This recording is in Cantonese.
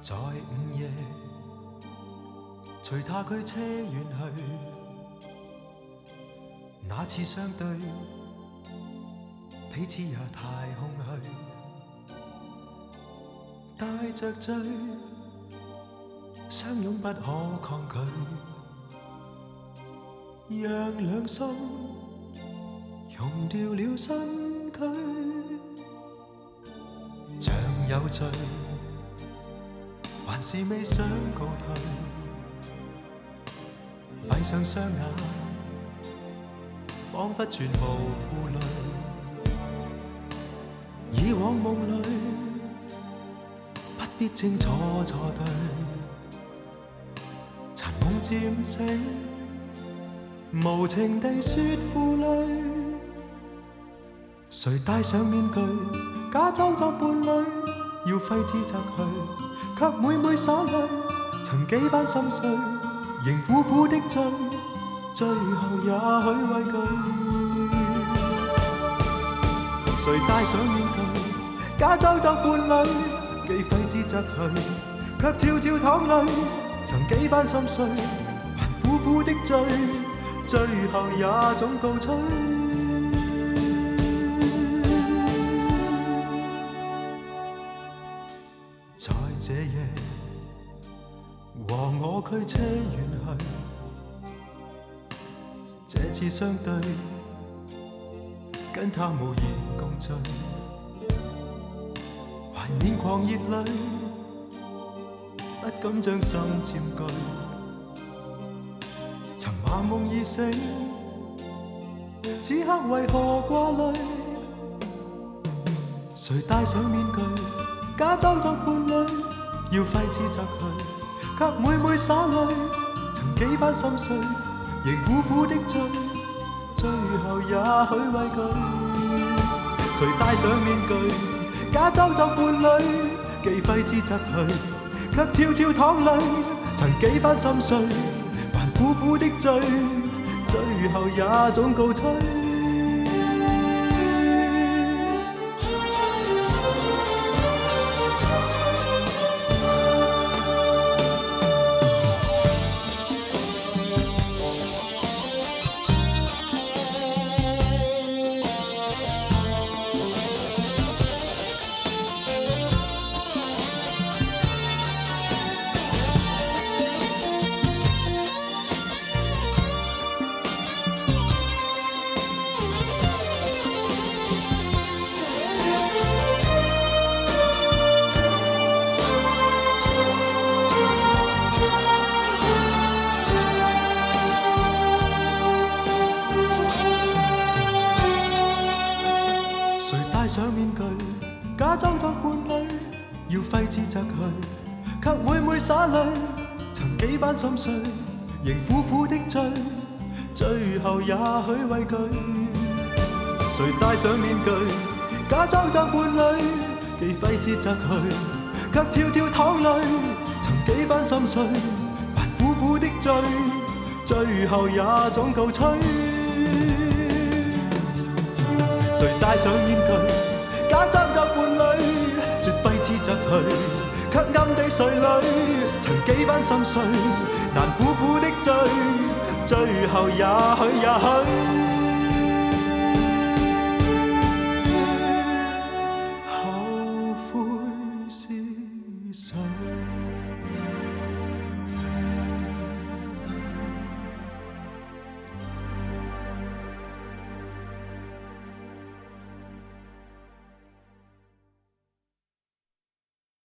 在午夜，随他驱车远去。那次相对，彼此也太空虚。带着醉，相拥不可抗拒，让两心融掉了身躯，像有罪。还是未想告退，闭上双眼，仿佛全无顾虑。以往梦里，不必清楚错对。残梦渐醒，无情地说负累。谁戴上面具，假装作伴侣，要挥之则去。卻每每灑淚，曾幾番心碎，仍苦苦的追，最後也許畏懼。誰戴上面具，假裝作伴侶，既揮之則去，卻悄悄淌淚，曾幾番心碎，還苦苦的追，最後也總告吹。這夜和我驅車遠去，這次相對，跟他無言共醉，懷緬狂熱裏，不敢將心佔據。曾話夢已醒，此刻為何掛慮？誰戴上面具，假裝作伴侶？要揮之則去，卻每每灑淚，曾幾番心碎，仍苦苦的追，最後也許畏懼。誰戴上面具，假裝作伴侶，既揮之則去，卻悄悄淌淚，曾幾番心碎，還苦苦的追，最後也總告吹。戴上面具，假裝作伴侶，要揮之則去，卻每每灑淚，曾幾番心碎，仍苦苦的追，最後也許畏懼。誰戴上面具，假裝作伴侶，既揮之則去，卻悄悄淌淚，曾幾番心碎，還苦苦的追，最後也總告吹。誰戴上面具，假裝作伴侶，說揮之則去，卻暗地垂淚，曾幾番心碎，難苦苦的追，最後也許。